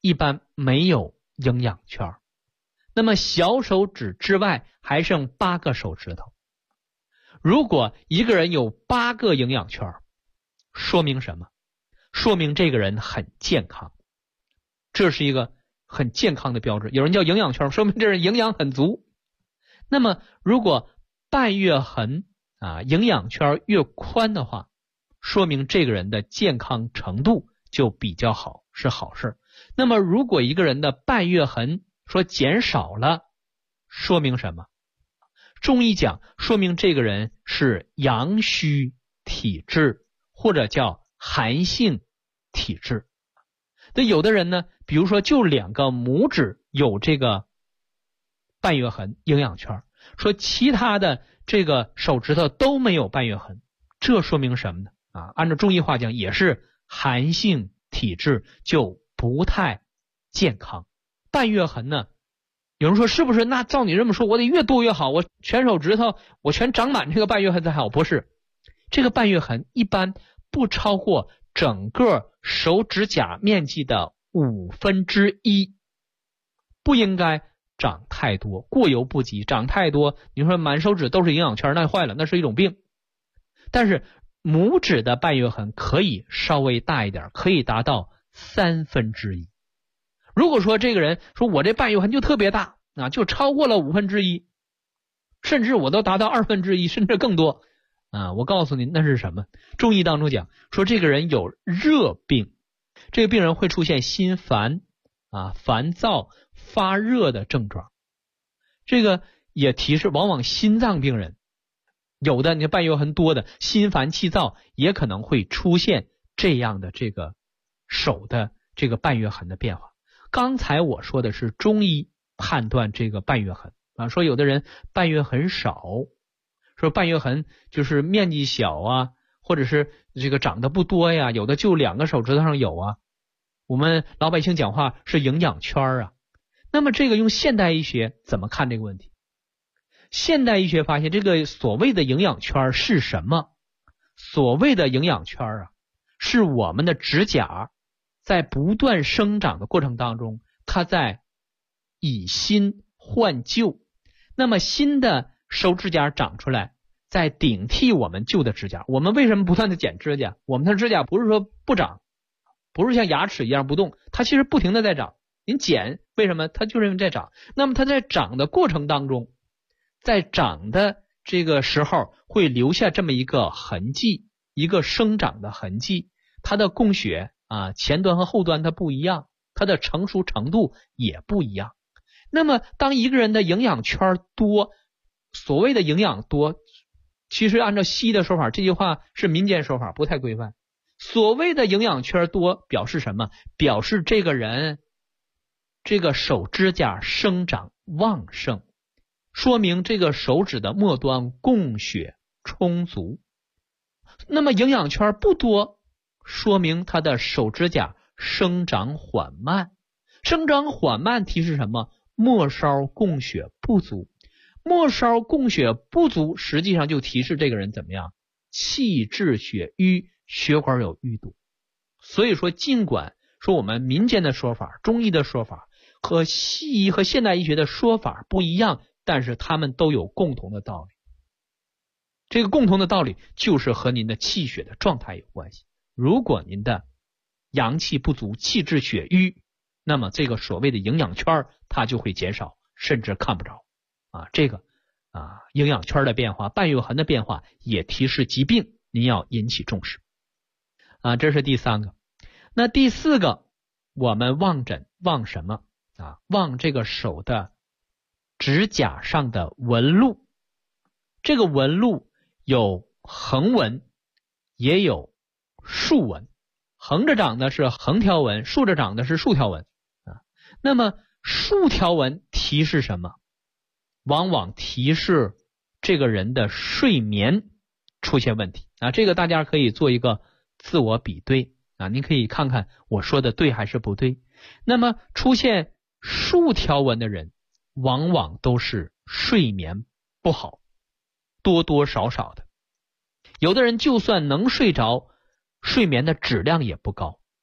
一般没有营养圈，那么小手指之外还剩8个手指头。如果一个人有8个营养圈，说明什么？说明这个人很健康，这是一个很健康的标志。有人叫营养圈，说明这人营养很足。那么如果半月痕营养圈越宽的话，说明这个人的健康程度就比较好，是好事。那么如果一个人的半月痕说减少了，说明什么？中医讲，说明这个人是阳虚体质，或者叫寒性体质。那有的人呢，比如说就2个拇指有这个半月痕营养圈，说其他的这个手指头都没有半月痕，这说明什么呢？按照中医话讲，也是寒性体质，就不太健康。半月痕呢，有人说是不是？那照你这么说，我得越多越好，我全手指头我全长满这个半月痕才好。不是，这个半月痕一般不超过整个手指甲面积的1/5，不应该长太多，过犹不及。长太多，你说满手指都是营养圈，那坏了，那是一种病。但是拇指的半月痕可以稍微大一点，可以达到1/3。如果说这个人说我这半月痕就特别大就超过了1/5，甚至我都达到1/2，甚至更多我告诉您那是什么？中医当中讲说这个人有热病，这个病人会出现心烦烦躁发热的症状。这个也提示往往心脏病人有的你半月痕多的心烦气躁，也可能会出现这样的这个手的这个半月痕的变化。刚才我说的是中医判断这个半月痕说有的人半月痕少，说半月痕就是面积小或者是这个长得不多呀，有的就2个手指头上有我们老百姓讲话是营养圈那么这个用现代医学怎么看这个问题？现代医学发现这个所谓的营养圈是什么？所谓的营养圈是我们的指甲在不断生长的过程当中，它在以新换旧。那么新的手指甲长出来，在顶替我们旧的指甲。我们为什么不断的剪指甲？我们的指甲不是说不长，不是像牙齿一样不动，它其实不停的在长。您剪为什么？它就是在长。那么它在长的过程当中，在长的这个时候会留下这么一个痕迹，一个生长的痕迹。它的供血前端和后端它不一样，它的成熟程度也不一样。那么当一个人的营养圈多，所谓的营养多，其实按照西医的说法，这句话是民间说法，不太规范。所谓的营养圈多表示什么？表示这个人这个手指甲生长旺盛，说明这个手指的末端供血充足。那么营养圈不多，说明他的手指甲生长缓慢。生长缓慢提示什么？末梢供血不足。末梢供血不足，实际上就提示这个人怎么样？气滞血瘀，血管有淤堵。所以说尽管说我们民间的说法，中医的说法和西医和现代医学的说法不一样，但是他们都有共同的道理。这个共同的道理就是和您的气血的状态有关系。如果您的阳气不足，气滞血瘀，那么这个所谓的营养圈它就会减少，甚至看不着这个营养圈的变化，半月痕的变化也提示疾病，您要引起重视这是第3个。那第4个，我们望诊望什么望这个手的指甲上的纹路。这个纹路有横纹也有竖纹，横着长的是横条纹，竖着长的是竖条纹那么竖条纹提示什么？往往提示这个人的睡眠出现问题这个大家可以做一个自我比对您可以看看我说的对还是不对。那么出现竖条纹的人往往都是睡眠不好，多多少少的。有的人就算能睡着，睡眠的质量也不高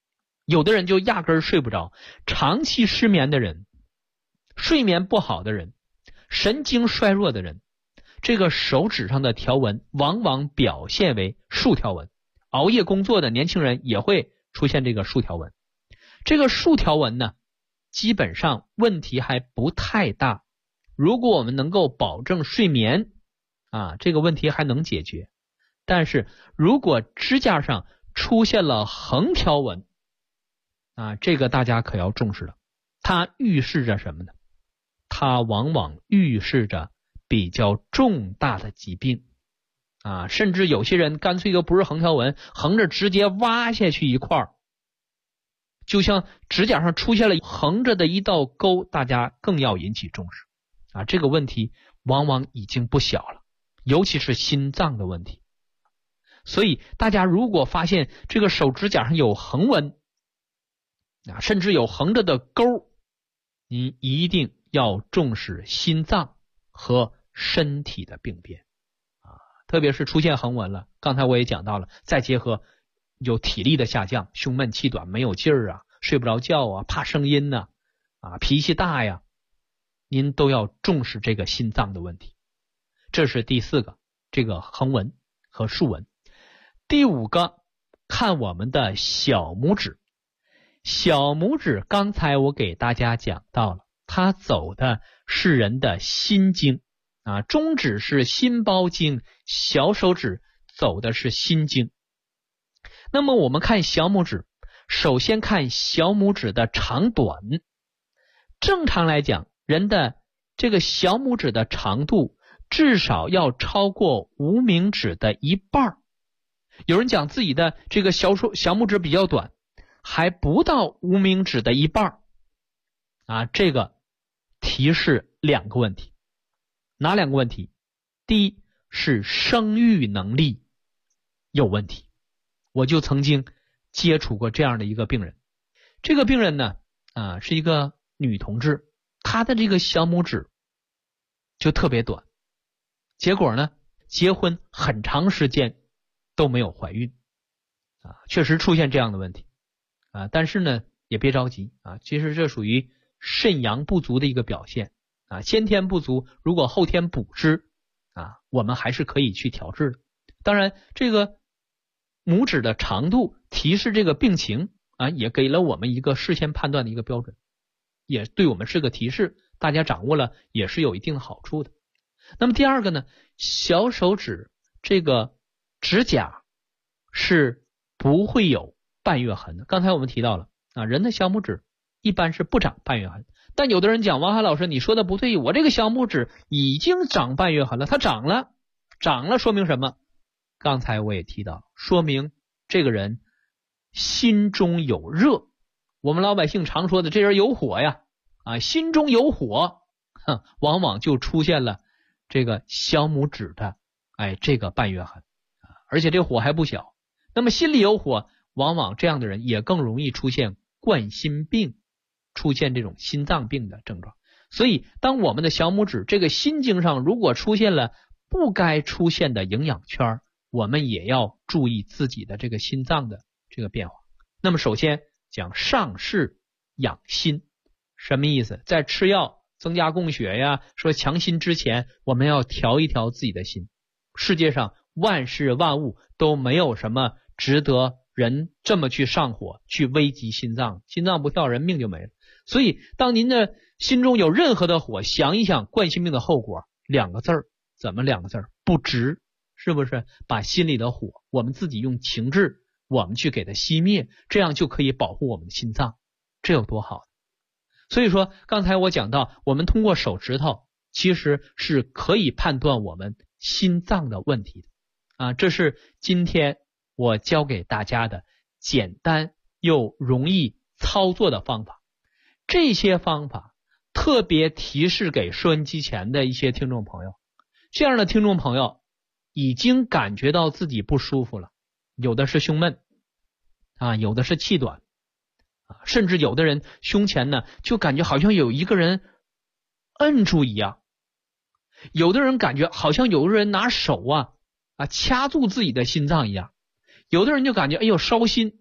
有的人就压根儿睡不着。长期失眠的人，睡眠不好的人，神经衰弱的人，这个手指上的条纹往往表现为竖条纹。熬夜工作的年轻人也会出现这个竖条纹。这个竖条纹呢，基本上问题还不太大。如果我们能够保证睡眠这个问题还能解决。但是如果指甲上出现了横条纹这个大家可要重视了。它预示着什么呢？它往往预示着比较重大的疾病甚至有些人干脆就不是横条纹，横着直接挖下去一块，就像指甲上出现了横着的一道沟，大家更要引起重视这个问题往往已经不小了，尤其是心脏的问题。所以大家如果发现这个手指甲上有横纹甚至有横着的沟，你一定要重视心脏和身体的病变特别是出现横纹了，刚才我也讲到了，再结合有体力的下降，胸闷气短，没有劲儿睡不着觉怕声音脾气大呀，您都要重视这个心脏的问题。这是第4个，这个横纹和竖纹。第5个，看我们的小拇指。小拇指刚才我给大家讲到了，它走的是人的心经中指是心包经，小手指走的是心经。那么我们看小拇指，首先看小拇指的长短。正常来讲，人的这个小拇指的长度至少要超过无名指的一半。有人讲自己的这个小拇指比较短，还不到无名指的一半这个提示2个问题。哪2个问题？第一是生育能力有问题。我就曾经接触过这样的一个病人，这个病人呢是一个女同志，她的这个小拇指就特别短，结果呢结婚很长时间都没有怀孕确实出现这样的问题但是呢也别着急其实这属于肾阳不足的一个表现先天不足，如果后天补之我们还是可以去调治的。当然这个拇指的长度提示这个病情也给了我们一个事先判断的一个标准，也对我们是个提示，大家掌握了也是有一定的好处的。那么第2个呢，小手指这个指甲是不会有半月痕的。刚才我们提到了人的小拇指一般是不长半月痕，但有的人讲，王海老师你说的不对，我这个小拇指已经长半月痕了。它长了说明什么？刚才我也提到，说明这个人心中有热。我们老百姓常说的这人有火呀心中有火往往就出现了这个小拇指的这个半月痕而且这火还不小。那么心里有火，往往这样的人也更容易出现冠心病，出现这种心脏病的症状。所以当我们的小拇指这个心经上如果出现了不该出现的营养圈，我们也要注意自己的这个心脏的这个变化。那么首先讲上视养心，什么意思？在吃药增加供血呀，说强心之前，我们要调一调自己的心。世界上万事万物都没有什么值得人这么去上火，去危及心脏，心脏不跳人命就没了。所以当您的心中有任何的火，想一想冠心病的后果，2个字儿，怎么2个字儿？不值，是不是？把心里的火我们自己用情志我们去给它熄灭，这样就可以保护我们的心脏，这有多好。所以说刚才我讲到，我们通过手指头其实是可以判断我们心脏的问题的这是今天我教给大家的简单又容易操作的方法。这些方法特别提示给收音机前的一些听众朋友，这样的听众朋友已经感觉到自己不舒服了，有的是胸闷有的是气短甚至有的人胸前呢就感觉好像有一个人摁住一样，有的人感觉好像有个人拿手掐住自己的心脏一样，有的人就感觉哎呦烧心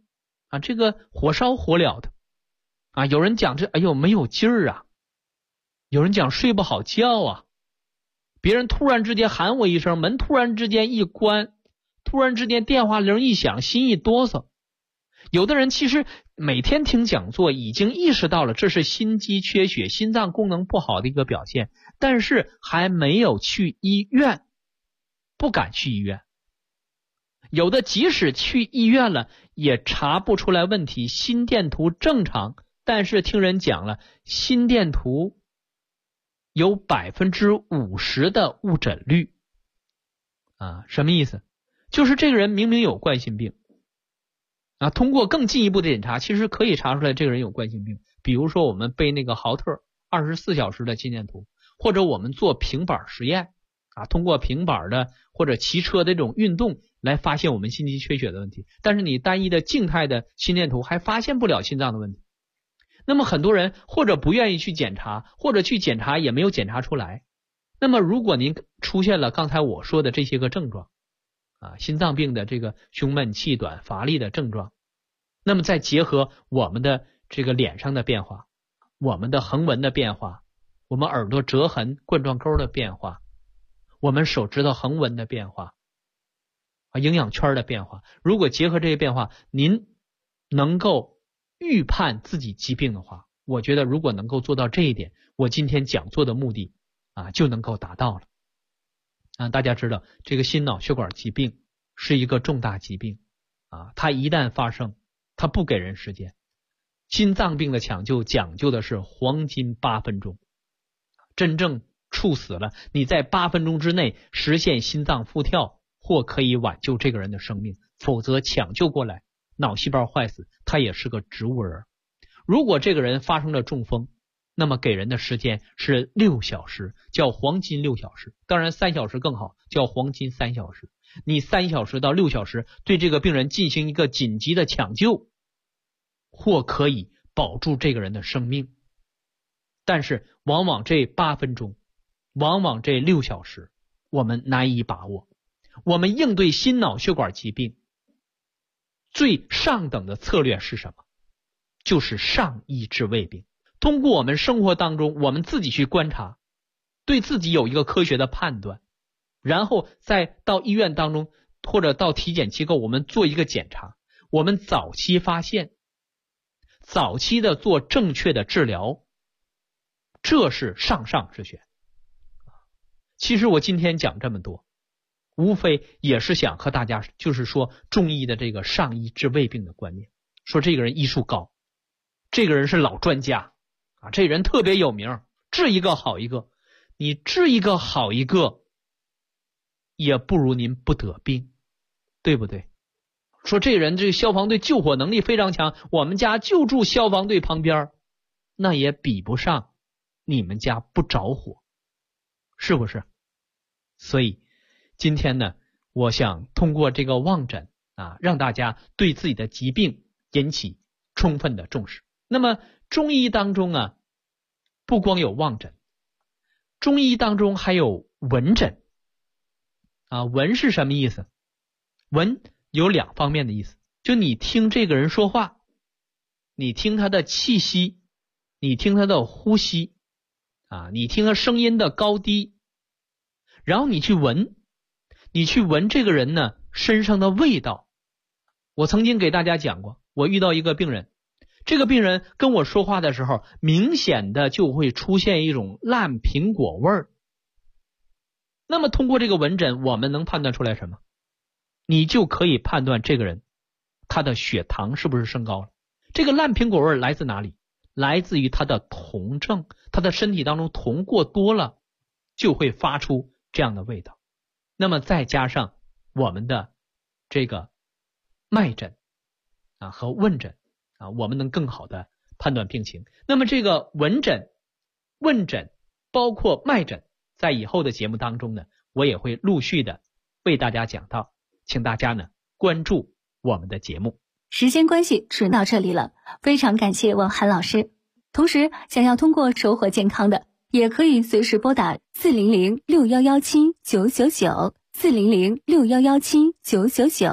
啊，这个火烧火燎的啊，有人讲这哎呦没有劲儿啊，有人讲睡不好觉啊，别人突然之间喊我一声，门突然之间一关，突然之间电话铃一响，心一哆嗦。有的人其实每天听讲座已经意识到了这是心肌缺血、心脏功能不好的一个表现，但是还没有去医院，不敢去医院。有的即使去医院了也查不出来问题，心电图正常，但是听人讲了，心电图有 50% 的误诊率啊，什么意思？就是这个人明明有冠心病啊，通过更进一步的检查，其实可以查出来这个人有冠心病。比如说我们背那个豪特24小时的心电图，或者我们做平板实验啊，通过平板的或者骑车的这种运动来发现我们心肌缺血的问题。但是你单一的静态的心电图还发现不了心脏的问题。那么很多人或者不愿意去检查，或者去检查也没有检查出来。那么如果您出现了刚才我说的这些个症状啊，心脏病的这个胸闷气短乏力的症状，那么再结合我们的这个脸上的变化，我们的横纹的变化，我们耳朵折痕冠状沟的变化，我们手指头横纹的变化啊，营养圈的变化，如果结合这些变化，您能够预判自己疾病的话，我觉得如果能够做到这一点，我今天讲座的目的啊就能够达到了。啊，大家知道这个心脑血管疾病是一个重大疾病啊，它一旦发生，它不给人时间。心脏病的抢救讲究的是黄金8分钟，真正猝死了，你在8分钟之内实现心脏复跳，或可以挽救这个人的生命，否则抢救过来脑细胞坏死，他也是个植物人。如果这个人发生了中风，那么给人的时间是6小时，叫黄金6小时，当然3小时更好，叫黄金3小时。你3小时到6小时对这个病人进行一个紧急的抢救，或可以保住这个人的生命。但是往往这8分钟，往往这6小时我们难以把握。我们应对心脑血管疾病最上等的策略是什么？就是上医治未病。通过我们生活当中我们自己去观察，对自己有一个科学的判断，然后再到医院当中或者到体检机构我们做一个检查，我们早期发现，早期的做正确的治疗，这是上之选。其实我今天讲这么多，无非也是想和大家就是说中医的这个上医治未病的观念，说这个人医术高，这个人是老专家啊，这人特别有名，治一个好一个。你治一个好一个，也不如您不得病，对不对？说这人这个消防队救火能力非常强，我们家就住消防队旁边，那也比不上你们家不着火，是不是？所以今天呢，我想通过这个望诊啊，让大家对自己的疾病引起充分的重视。那么中医当中啊，不光有望诊，中医当中还有闻诊啊。闻是什么意思？闻有2方面的意思，就你听这个人说话，你听他的气息，你听他的呼吸啊，你听他声音的高低，然后你去闻这个人呢身上的味道。我曾经给大家讲过，我遇到一个病人，这个病人跟我说话的时候，明显的就会出现一种烂苹果味儿。那么通过这个闻诊，我们能判断出来什么？你就可以判断这个人他的血糖是不是升高了。这个烂苹果味来自哪里？来自于他的酮症，他的身体当中酮过多了，就会发出这样的味道。那么再加上我们的这个脉诊啊和问诊啊，我们能更好的判断病情。那么这个闻诊、问诊包括脉诊，在以后的节目当中呢，我也会陆续的为大家讲到，请大家呢关注我们的节目。 时间关系只到这里了，非常感谢王涵老师。同时想要通过收获健康的，也可以随时拨打400-6117-999 400-6117-999，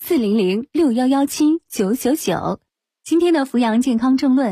400-6117-999。今天的扶阳健康正论